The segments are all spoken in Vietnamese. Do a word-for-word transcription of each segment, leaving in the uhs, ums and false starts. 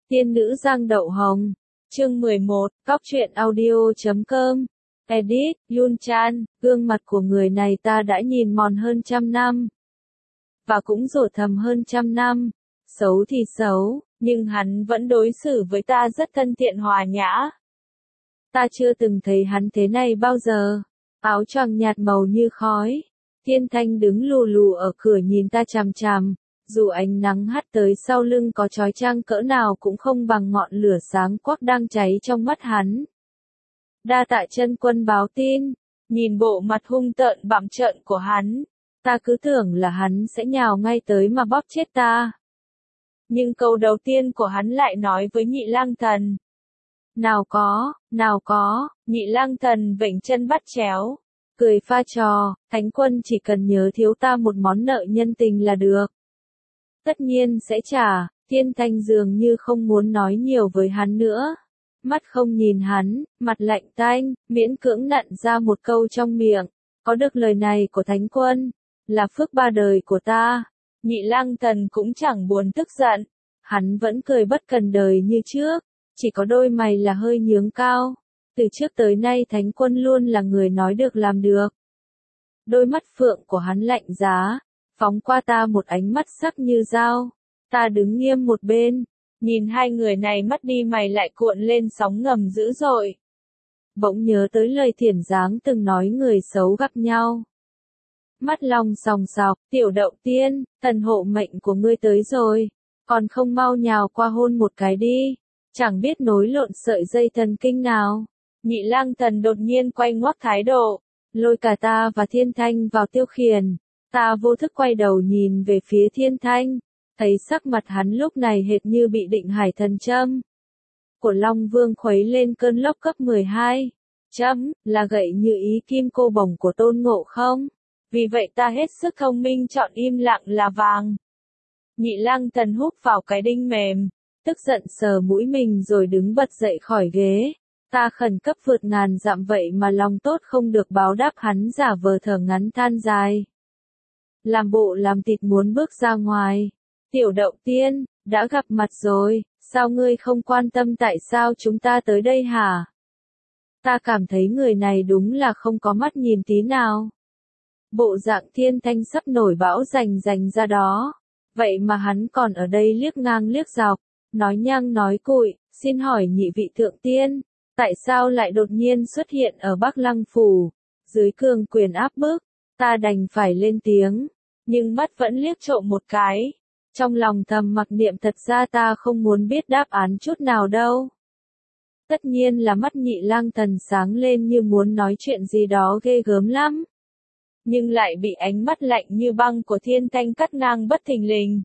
Tiên nữ Giang Đậu Hồng. Chương mười một, Cóc truyện audio chấm com. Edit, Yun Chan, gương mặt của người này ta đã nhìn mòn hơn trăm năm. Và cũng rủa thầm hơn trăm năm. Xấu thì xấu, nhưng hắn vẫn đối xử với ta rất thân thiện hòa nhã. Ta chưa từng thấy hắn thế này bao giờ. Áo choàng nhạt màu như khói. Thiên Thanh đứng lù lù ở cửa nhìn ta chằm chằm. Dù ánh nắng hắt tới sau lưng có chói chang cỡ nào cũng không bằng ngọn lửa sáng quắc đang cháy trong mắt hắn. Đa tạ chân quân báo tin, nhìn bộ mặt hung tợn bặm trợn của hắn, ta cứ tưởng là hắn sẽ nhào ngay tới mà bóp chết ta. Nhưng câu đầu tiên của hắn lại nói với Nhị Lang Thần. Nào có, nào có, Nhị Lang Thần vểnh chân bắt chéo, cười pha trò, Thánh quân chỉ cần nhớ thiếu ta một món nợ nhân tình là được. Tất nhiên sẽ trả, Thiên Thanh dường như không muốn nói nhiều với hắn nữa. Mắt không nhìn hắn, mặt lạnh tanh, miễn cưỡng nặn ra một câu trong miệng. Có được lời này của Thánh quân, là phước ba đời của ta. Nhị Lang Thần cũng chẳng buồn tức giận. Hắn vẫn cười bất cần đời như trước, chỉ có đôi mày là hơi nhướng cao. Từ trước tới nay Thánh quân luôn là người nói được làm được. Đôi mắt phượng của hắn lạnh giá, phóng qua ta một ánh mắt sắc như dao. Ta đứng nghiêm một bên, nhìn hai người này mắt đi mày lại cuộn lên sóng ngầm dữ dội. Bỗng nhớ tới lời Thiển Giáng từng nói người xấu gặp nhau. Mắt long sòng sọc, Tiểu Đậu Tiên, thần hộ mệnh của ngươi tới rồi, còn không mau nhào qua hôn một cái đi, chẳng biết nối lộn sợi dây thần kinh nào. Nhị Lang Thần đột nhiên quay ngoắc thái độ, lôi cả ta và Thiên Thanh vào tiêu khiển. Ta vô thức quay đầu nhìn về phía Thiên Thanh, thấy sắc mặt hắn lúc này hệt như bị định hải thần châm. Của Long Vương khuấy lên cơn lốc cấp mười hai. Chấm, là gậy như ý kim cô bổng của Tôn Ngộ Không. Vì vậy ta hết sức thông minh chọn im lặng là vàng. Nhị Lang Thần húc vào cái đinh mềm, tức giận sờ mũi mình rồi đứng bật dậy khỏi ghế. Ta khẩn cấp vượt ngàn dặm vậy mà lòng tốt không được báo đáp, hắn giả vờ thở ngắn than dài. Làm bộ làm thịt muốn bước ra ngoài. Tiểu Đậu Tiên, đã gặp mặt rồi, sao ngươi không quan tâm tại sao chúng ta tới đây hả? Ta cảm thấy người này đúng là không có mắt nhìn tí nào. Bộ dạng Thiên Thanh sắp nổi bão rành rành ra đó. Vậy mà hắn còn ở đây liếc ngang liếc dọc, nói nhăng nói cụi, xin hỏi nhị vị thượng tiên, tại sao lại đột nhiên xuất hiện ở Bắc Lăng Phủ, dưới cường quyền áp bức? Ta đành phải lên tiếng, nhưng mắt vẫn liếc trộm một cái. Trong lòng thầm mặc niệm thật ra ta không muốn biết đáp án chút nào đâu. Tất nhiên là mắt Nhị Lang Thần sáng lên như muốn nói chuyện gì đó ghê gớm lắm. Nhưng lại bị ánh mắt lạnh như băng của Thiên Thanh cắt ngang bất thình lình.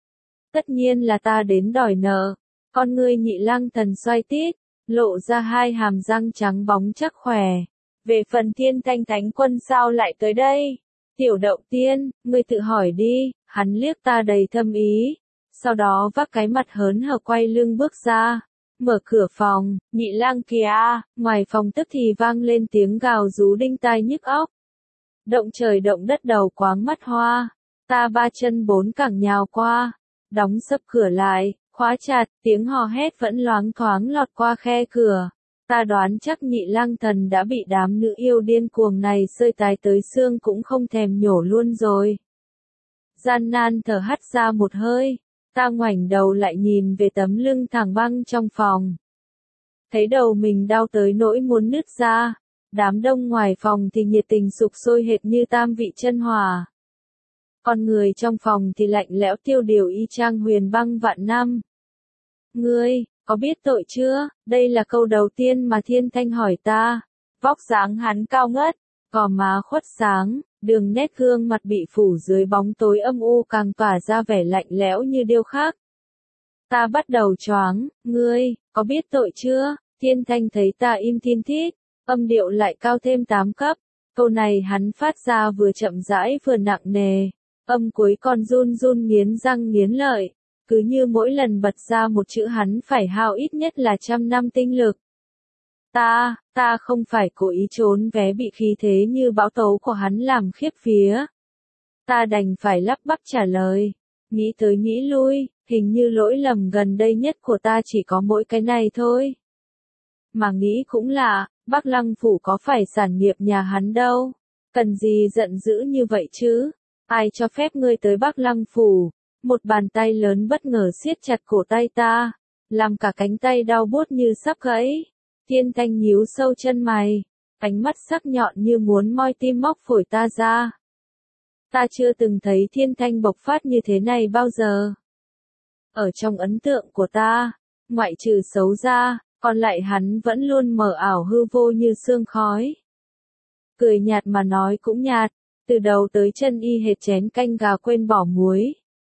Tất nhiên là ta đến đòi nợ. Con ngươi Nhị Lang Thần xoay tít, lộ ra hai hàm răng trắng bóng chắc khỏe. Về phần Thiên Thanh Thánh quân sao lại tới đây? Tiểu Đậu Tiên, ngươi tự hỏi đi. Hắn liếc ta đầy thâm ý, sau đó vác cái mặt hớn hở quay lưng bước ra, mở cửa phòng. Nhị Lang kìa, ngoài phòng tức thì vang lên tiếng gào rú đinh tai nhức óc. Động trời động đất đầu quáng mắt hoa, ta ba chân bốn cẳng nhào qua, đóng sập cửa lại, khóa chặt, tiếng hò hét vẫn loáng thoáng lọt qua khe cửa. Ta đoán chắc Nhị Lang Thần đã bị đám nữ yêu điên cuồng này sơi tái tới xương cũng không thèm nhổ luôn rồi. Gian nan thở hắt ra một hơi, ta ngoảnh đầu lại nhìn về tấm lưng thẳng băng trong phòng. Thấy đầu mình đau tới nỗi muốn nứt ra, đám đông ngoài phòng thì nhiệt tình sục sôi hệt như tam vị chân hỏa. Con người trong phòng thì lạnh lẽo tiêu điều y chang huyền băng vạn năm. Ngươi, có biết tội chưa? Đây là câu đầu tiên mà Thiên Thanh hỏi ta. Vóc dáng hắn cao ngất, gò má khuất sáng. Đường nét gương mặt bị phủ dưới bóng tối âm u càng tỏa ra vẻ lạnh lẽo như điêu khắc. Ta bắt đầu choáng, ngươi, có biết tội chưa? Thiên Thanh thấy ta im thiên thít, âm điệu lại cao thêm tám cấp. Câu này hắn phát ra vừa chậm rãi vừa nặng nề, âm cuối còn run run nghiến răng nghiến lợi. Cứ như mỗi lần bật ra một chữ hắn phải hao ít nhất là trăm năm tinh lực. Ta, ta không phải cố ý trốn vé bị khí thế như bão tố của hắn làm khiếp vía. Ta đành phải lắp bắp trả lời. Nghĩ tới nghĩ lui, hình như lỗi lầm gần đây nhất của ta chỉ có mỗi cái này thôi. Mà nghĩ cũng lạ, Bắc Lăng Phủ có phải sản nghiệp nhà hắn đâu. Cần gì giận dữ như vậy chứ? Ai cho phép ngươi tới Bắc Lăng Phủ? Một bàn tay lớn bất ngờ siết chặt cổ tay ta, làm cả cánh tay đau buốt như sắp gãy. Thiên Thanh nhíu sâu chân mày, ánh mắt sắc nhọn như muốn moi tim móc phổi ta ra. Ta chưa từng thấy Thiên Thanh bộc phát như thế này bao giờ. Ở trong ấn tượng của ta, ngoại trừ xấu ra, còn lại hắn vẫn luôn mờ ảo hư vô như sương khói. Cười nhạt mà nói cũng nhạt, từ đầu tới chân y hệt chén canh gà quên bỏ muối.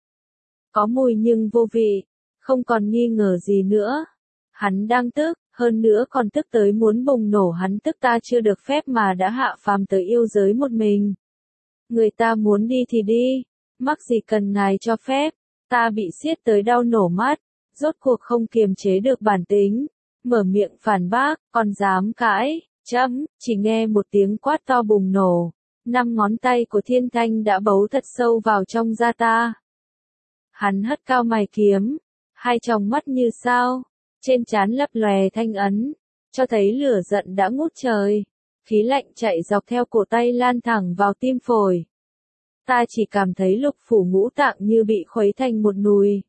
Có mùi nhưng vô vị, không còn nghi ngờ gì nữa. Hắn đang tức, hơn nữa còn tức tới muốn bùng nổ, hắn tức ta chưa được phép mà đã hạ phàm tới yêu giới một mình. Người ta muốn đi thì đi, mắc gì cần ngài cho phép. Ta bị siết tới đau nổ mắt, rốt cuộc không kiềm chế được bản tính, mở miệng phản bác, còn dám cãi, chấm, chỉ nghe một tiếng quát to bùng nổ, năm ngón tay của Thiên Thanh đã bấu thật sâu vào trong da ta. Hắn hất cao mày kiếm, hai tròng mắt như sao, trên trán lấp lòe thanh ấn, cho thấy lửa giận đã ngút trời, khí lạnh chạy dọc theo cổ tay lan thẳng vào tim phổi. Ta chỉ cảm thấy lục phủ ngũ tạng như bị khuấy thành một nùi.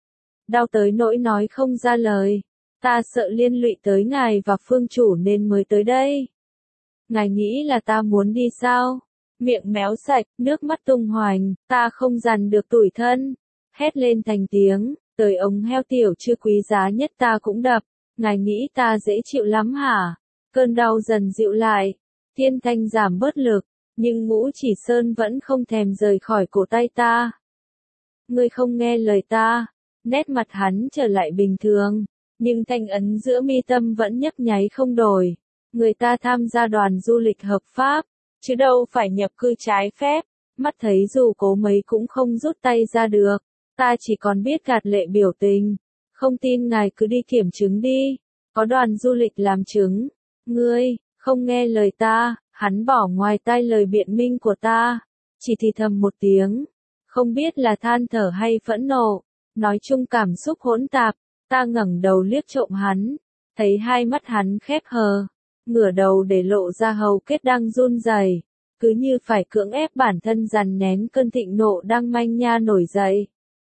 Đau tới nỗi nói không ra lời. Ta sợ liên lụy tới ngài và phương chủ nên mới tới đây. Ngài nghĩ là ta muốn đi sao? Miệng méo sạch, nước mắt tung hoành, ta không dằn được tủi thân. Hét lên thành tiếng, tới ống heo tiểu chưa quý giá nhất ta cũng đập. Ngài nghĩ ta dễ chịu lắm hả? Cơn đau dần dịu lại. Thiên Thanh giảm bớt lực. Nhưng Ngũ Chỉ Sơn vẫn không thèm rời khỏi cổ tay ta. Ngươi không nghe lời ta. Nét mặt hắn trở lại bình thường, nhưng thanh ấn giữa mi tâm vẫn nhấp nháy không đổi. Người ta tham gia đoàn du lịch hợp pháp, chứ đâu phải nhập cư trái phép. Mắt thấy dù cố mấy cũng không rút tay ra được. Ta chỉ còn biết gạt lệ biểu tình. Không tin ngài cứ đi kiểm chứng đi. Có đoàn du lịch làm chứng. Ngươi, không nghe lời ta. Hắn bỏ ngoài tai lời biện minh của ta, chỉ thì thầm một tiếng, không biết là than thở hay phẫn nộ, nói chung cảm xúc hỗn tạp. Ta ngẩng đầu liếc trộm hắn, thấy hai mắt hắn khép hờ, ngửa đầu để lộ ra hầu kết đang run rẩy, cứ như phải cưỡng ép bản thân dằn nén cơn thịnh nộ đang manh nha nổi dậy.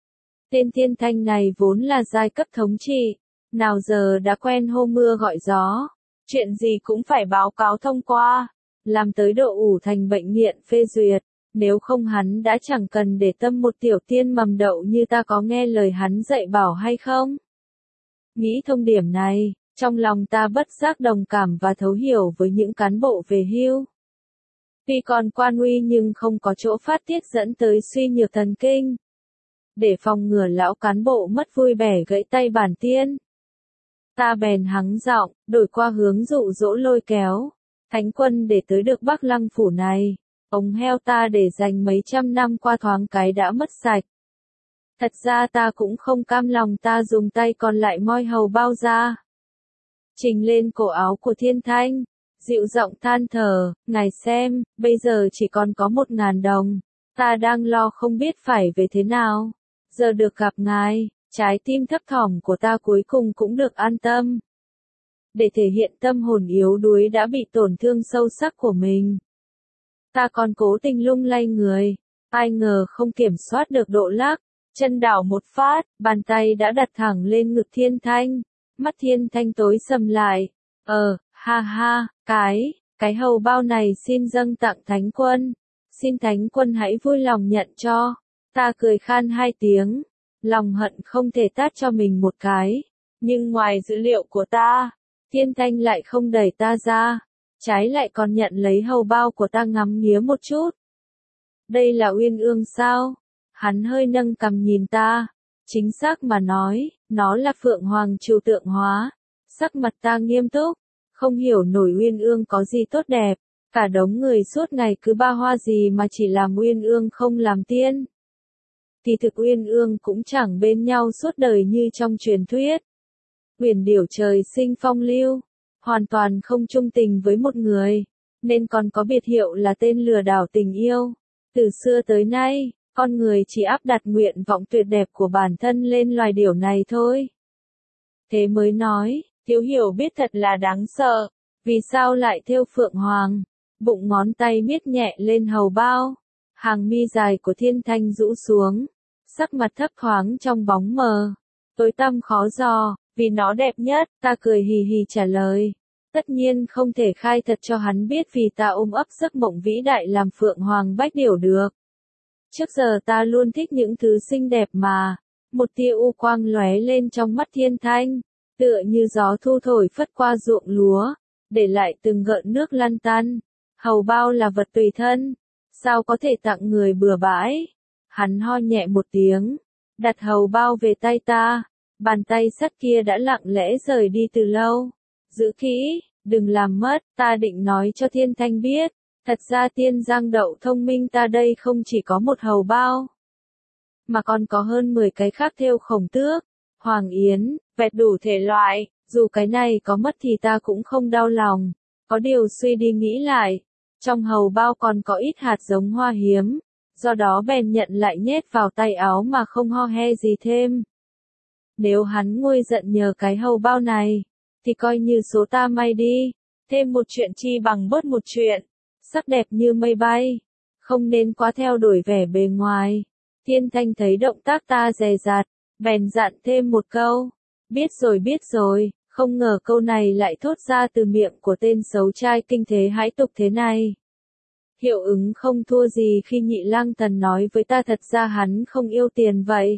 Tên Thiên Thanh này vốn là giai cấp thống trị, nào giờ đã quen hô mưa gọi gió, chuyện gì cũng phải báo cáo thông qua. Làm tới độ ủ thành bệnh nghiện phê duyệt, nếu không hắn đã chẳng cần để tâm một tiểu tiên mầm đậu như ta có nghe lời hắn dạy bảo hay không. Nghĩ thông điểm này, trong lòng ta bất giác đồng cảm và thấu hiểu với những cán bộ về hưu. Tuy còn quan uy nhưng không có chỗ phát tiết dẫn tới suy nhược thần kinh. Để phòng ngừa lão cán bộ mất vui bẻ gãy tay bản tiên. Ta bèn hắng giọng, đổi qua hướng dụ dỗ lôi kéo. Thánh quân để tới được Bắc Lăng Phủ này, ống heo ta để dành mấy trăm năm qua thoáng cái đã mất sạch. Thật ra ta cũng không cam lòng, ta dùng tay còn lại moi hầu bao ra. Trình lên cổ áo của Thiên Thanh, dịu giọng than thở, ngài xem, bây giờ chỉ còn có một ngàn đồng, ta đang lo không biết phải về thế nào. Giờ được gặp ngài, trái tim thấp thỏm của ta cuối cùng cũng được an tâm. Để thể hiện tâm hồn yếu đuối đã bị tổn thương sâu sắc của mình. Ta còn cố tình lung lay người, ai ngờ không kiểm soát được độ lắc, chân đảo một phát, bàn tay đã đặt thẳng lên ngực Thiên Thanh, mắt Thiên Thanh tối sầm lại, ờ, ha ha, cái, cái hầu bao này xin dâng tặng Thánh quân, xin Thánh quân hãy vui lòng nhận cho. Ta cười khan hai tiếng, lòng hận không thể tát cho mình một cái, nhưng ngoài dữ liệu của ta, Thiên Thanh lại không đẩy ta ra, trái lại còn nhận lấy hầu bao của ta ngắm nghía một chút. Đây là Uyên Ương sao? Hắn hơi nâng cằm nhìn ta, chính xác mà nói, nó là Phượng Hoàng trừu tượng hóa. Sắc mặt ta nghiêm túc, không hiểu nổi Uyên Ương có gì tốt đẹp, cả đống người suốt ngày cứ ba hoa gì mà chỉ làm Uyên Ương không làm tiên. Thì thực Uyên Ương cũng chẳng bên nhau suốt đời như trong truyền thuyết. Uyển điểu trời sinh phong lưu, hoàn toàn không chung tình với một người, nên còn có biệt hiệu là tên lừa đảo tình yêu. Từ xưa tới nay, Con người chỉ áp đặt nguyện vọng tuyệt đẹp của bản thân lên loài điểu này thôi. Thế mới nói, thiếu hiểu biết thật là đáng sợ. Vì sao lại thêu phượng hoàng? Bụng ngón tay miết nhẹ lên hầu bao. Hàng mi dài của Thiên Thanh rũ xuống. Sắc mặt thấp thoáng trong bóng mờ. Tối tăm khó dò, vì nó đẹp nhất, ta cười hì hì trả lời. Tất nhiên không thể khai thật cho hắn biết vì ta ôm ấp giấc mộng vĩ đại làm phượng hoàng bách điểu được. Trước giờ ta luôn thích những thứ xinh đẹp mà. Một tia u quang lóe lên trong mắt Thiên Thanh, tựa như gió thu thổi phất qua ruộng lúa, để lại từng gợn nước lăn tăn. Hầu bao là vật tùy thân, sao có thể tặng người bừa bãi? Hắn ho nhẹ một tiếng, đặt hầu bao về tay ta. Bàn tay sắt kia đã lặng lẽ rời đi từ lâu. Giữ kỹ, đừng làm mất, ta định nói cho Thiên Thanh biết. Thật ra tiên giang đậu thông minh ta đây không chỉ có một hầu bao, mà còn có hơn mười cái khác thêu khổng tước, hoàng yến, vẹt đủ thể loại. Dù cái này có mất thì ta cũng không đau lòng. Có điều suy đi nghĩ lại, trong hầu bao còn có ít hạt giống hoa hiếm, do đó bèn nhận lại nhét vào tay áo mà không ho he gì thêm. Nếu hắn nguôi giận nhờ cái hầu bao này, thì coi như số ta may đi. Thêm một chuyện chi bằng bớt một chuyện. Sắc đẹp như mây bay, không nên quá theo đuổi vẻ bề ngoài. Thiên Thanh thấy động tác ta dè dặt, bèn dặn thêm một câu. Biết rồi biết rồi, không ngờ câu này lại thốt ra từ miệng của tên xấu trai kinh thế hãi tục thế này. Hiệu ứng không thua gì khi Nhị Lang Thần nói với ta thật ra hắn không yêu tiền vậy.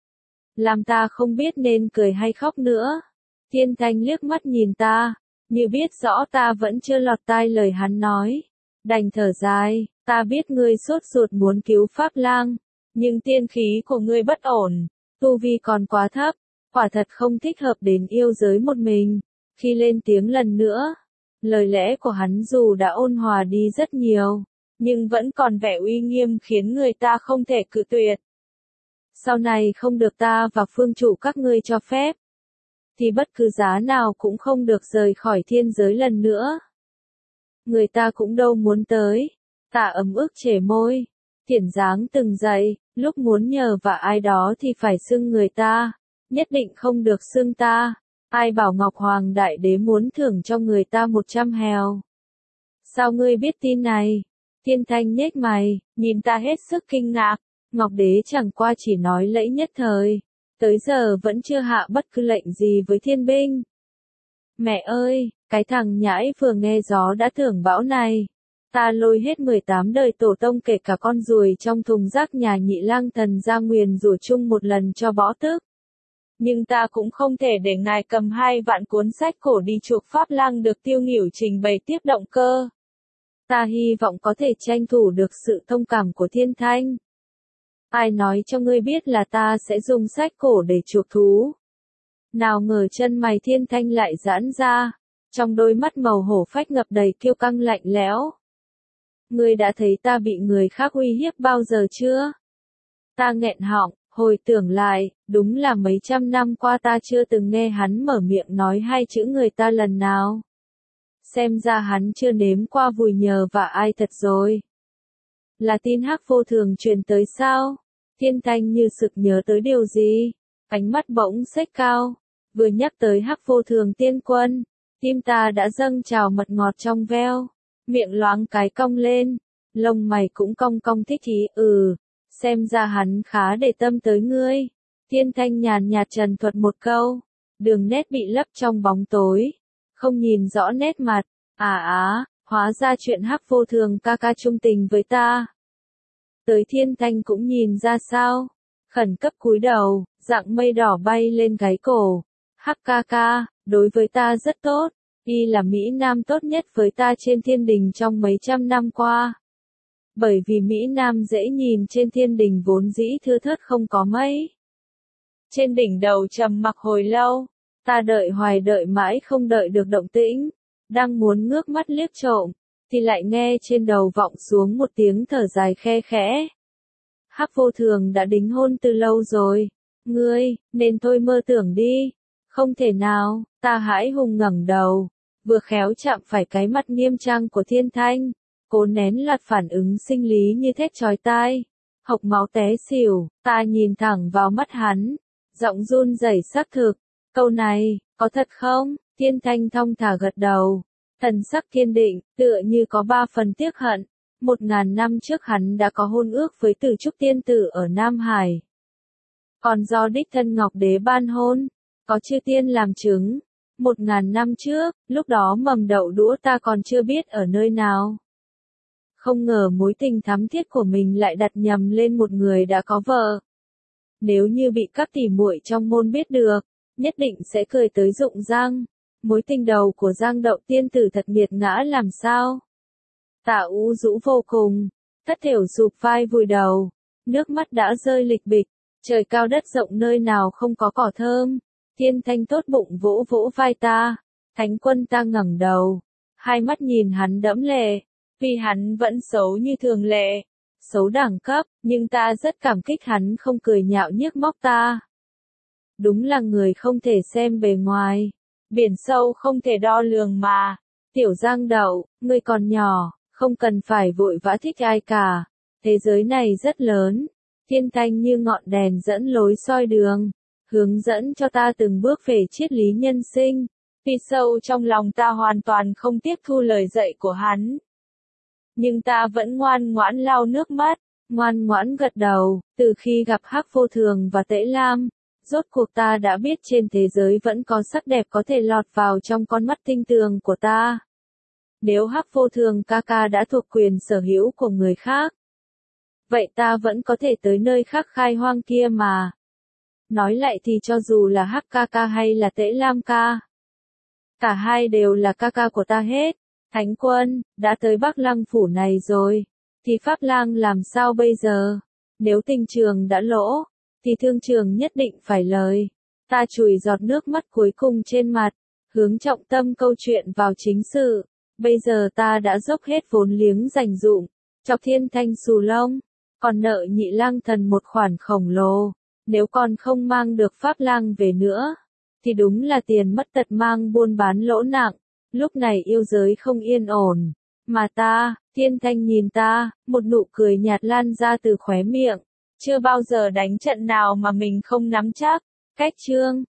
Làm ta không biết nên cười hay khóc nữa. Thiên Thanh liếc mắt nhìn ta, như biết rõ ta vẫn chưa lọt tai lời hắn nói. Đành thở dài, ta biết ngươi sốt ruột muốn cứu Pháp Lang, nhưng tiên khí của ngươi bất ổn, tu vi còn quá thấp, quả thật không thích hợp đến yêu giới một mình. Khi lên tiếng lần nữa, lời lẽ của hắn dù đã ôn hòa đi rất nhiều, nhưng vẫn còn vẻ uy nghiêm khiến người ta không thể cự tuyệt. Sau này không được ta và phương chủ các ngươi cho phép, thì bất cứ giá nào cũng không được rời khỏi thiên giới lần nữa. Người ta cũng đâu muốn tới. Tạ ấm ức trề môi, Thiển dáng từng dậy, lúc muốn nhờ vả ai đó thì phải xưng người ta, nhất định không được xưng ta. Ai bảo Ngọc Hoàng Đại Đế muốn thưởng cho người ta một trăm hèo. Sao ngươi biết tin này? Thiên Thanh nhếch mày, nhìn ta hết sức kinh ngạc. Ngọc Đế chẳng qua chỉ nói lẫy nhất thời, tới giờ vẫn chưa hạ bất cứ lệnh gì với thiên binh. Mẹ ơi, cái thằng nhãi vừa nghe gió đã thưởng bão này. Ta lôi hết mười tám đời tổ tông kể cả con ruồi trong thùng rác nhà Nhị Lang Thần ra nguyền rủa chung một lần cho bỏ tức. Nhưng ta cũng không thể để ngài cầm hai vạn cuốn sách cổ đi chuộc Pháp Lang được Tiêu Nghỉu trình bày tiếp động cơ. Ta hy vọng có thể tranh thủ được sự thông cảm của Thiên Thanh. Ai nói cho ngươi biết là ta sẽ dùng sách cổ để chuộc thú? Nào ngờ chân mày Thiên Thanh lại giãn ra, trong đôi mắt màu hổ phách ngập đầy kiêu căng lạnh lẽo. Ngươi đã thấy ta bị người khác uy hiếp bao giờ chưa? Ta nghẹn họng, hồi tưởng lại, đúng là mấy trăm năm qua ta chưa từng nghe hắn mở miệng nói hai chữ người ta lần nào. Xem ra hắn chưa nếm qua vùi nhờ vả ai thật rồi. Là tin Hắc Vô Thường truyền tới sao? Thiên Thanh như sực nhớ tới điều gì, ánh mắt bỗng xếch cao. Vừa nhắc tới Hắc Vô Thường tiên quân, tim ta đã dâng trào mật ngọt trong veo, miệng loáng cái cong lên, lông mày cũng cong cong thích ý. Ừ, xem ra hắn khá để tâm tới ngươi. Thiên Thanh nhàn nhạt trần thuật một câu, đường nét bị lấp trong bóng tối, không nhìn rõ nét mặt. À á, hóa ra chuyện Hắc Vô Thường ca ca trung tình với ta. Tới Thiên Thanh cũng nhìn ra sao, khẩn cấp cúi đầu, dạng mây đỏ bay lên gáy cổ. Hắc ca ca, đối với ta rất tốt, y là Mỹ Nam tốt nhất với ta trên thiên đình trong mấy trăm năm qua. Bởi vì Mỹ Nam dễ nhìn trên thiên đình vốn dĩ thưa thớt không có mấy. Trên đỉnh đầu trầm mặc hồi lâu, ta đợi hoài đợi mãi không đợi được động tĩnh, đang muốn ngước mắt liếc trộm, thì lại nghe trên đầu vọng xuống một tiếng thở dài khe khẽ. Hắc Vô Thường đã đính hôn từ lâu rồi, ngươi, nên thôi mơ tưởng đi. Không thể nào, ta hãi hùng ngẩng đầu, vừa khéo chạm phải cái mặt nghiêm trang của Thiên Thanh, cố nén loạt phản ứng sinh lý như thét chói tai. hộc máu té xỉu, ta nhìn thẳng vào mắt hắn, giọng run rẩy xác thực, câu này, có thật không? Thiên Thanh thong thả gật đầu, thần sắc kiên định, tựa như có ba phần tiếc hận. Một ngàn năm trước hắn đã có hôn ước với Tử Trúc tiên tử ở Nam Hải. Còn do đích thân Ngọc Đế ban hôn, có chư tiên làm chứng. Một ngàn năm trước, lúc đó mầm đậu đũa ta còn chưa biết ở nơi nào. Không ngờ mối tình thắm thiết của mình lại đặt nhầm lên một người đã có vợ. Nếu như bị các tỷ muội trong môn biết được, nhất định sẽ cười tới rụng răng. Mối tình đầu của Giang Đậu tiên tử thật nghiệt ngã làm sao? Tạ U rũ vô cùng, thất thểu sụp vai vùi đầu, nước mắt đã rơi lịch bịch, trời cao đất rộng nơi nào không có cỏ thơm. Thiên Thanh tốt bụng vỗ vỗ vai ta, Thánh Quân ta ngẩng đầu, hai mắt nhìn hắn đẫm lệ, vì hắn vẫn xấu như thường lệ, xấu đẳng cấp, nhưng ta rất cảm kích hắn không cười nhạo nhức móc ta. Đúng là người không thể xem bề ngoài, biển sâu không thể đo lường mà. Tiểu Giang Đậu, ngươi còn nhỏ, không cần phải vội vã thích ai cả. Thế giới này rất lớn, Thiên Thanh như ngọn đèn dẫn lối soi đường, hướng dẫn cho ta từng bước về triết lý nhân sinh. Vì sâu trong lòng ta hoàn toàn không tiếp thu lời dạy của hắn. Nhưng ta vẫn ngoan ngoãn lau nước mắt, ngoan ngoãn gật đầu. Từ khi gặp Hắc Vô Thường và Tễ Lam, rốt cuộc ta đã biết trên thế giới vẫn có sắc đẹp có thể lọt vào trong con mắt tinh tường của ta. Nếu Hắc Vô Thường ca ca đã thuộc quyền sở hữu của người khác, vậy ta vẫn có thể tới nơi khác khai hoang kia mà. Nói lại thì cho dù là Hắc ca ca hay là Tễ Lam ca, cả hai đều là ca ca của ta hết. Thánh Quân, đã tới Bắc Lăng phủ này rồi, thì Pháp Lang làm sao bây giờ? Nếu tình trường đã lỗ, thì thương trường nhất định phải lời. Ta chùi giọt nước mắt cuối cùng trên mặt, hướng trọng tâm câu chuyện vào chính sự. Bây giờ ta đã dốc hết vốn liếng dành dụm, chọc Thiên Thanh xù lông, còn nợ Nhị Lang Thần một khoản khổng lồ. Nếu còn không mang được Pháp Lang về nữa, thì đúng là tiền mất tật mang buôn bán lỗ nặng. Lúc này yêu giới không yên ổn, mà ta, Thiên Thanh nhìn ta, một nụ cười nhạt lan ra từ khóe miệng. Chưa bao giờ đánh trận nào mà mình không nắm chắc. Cách chương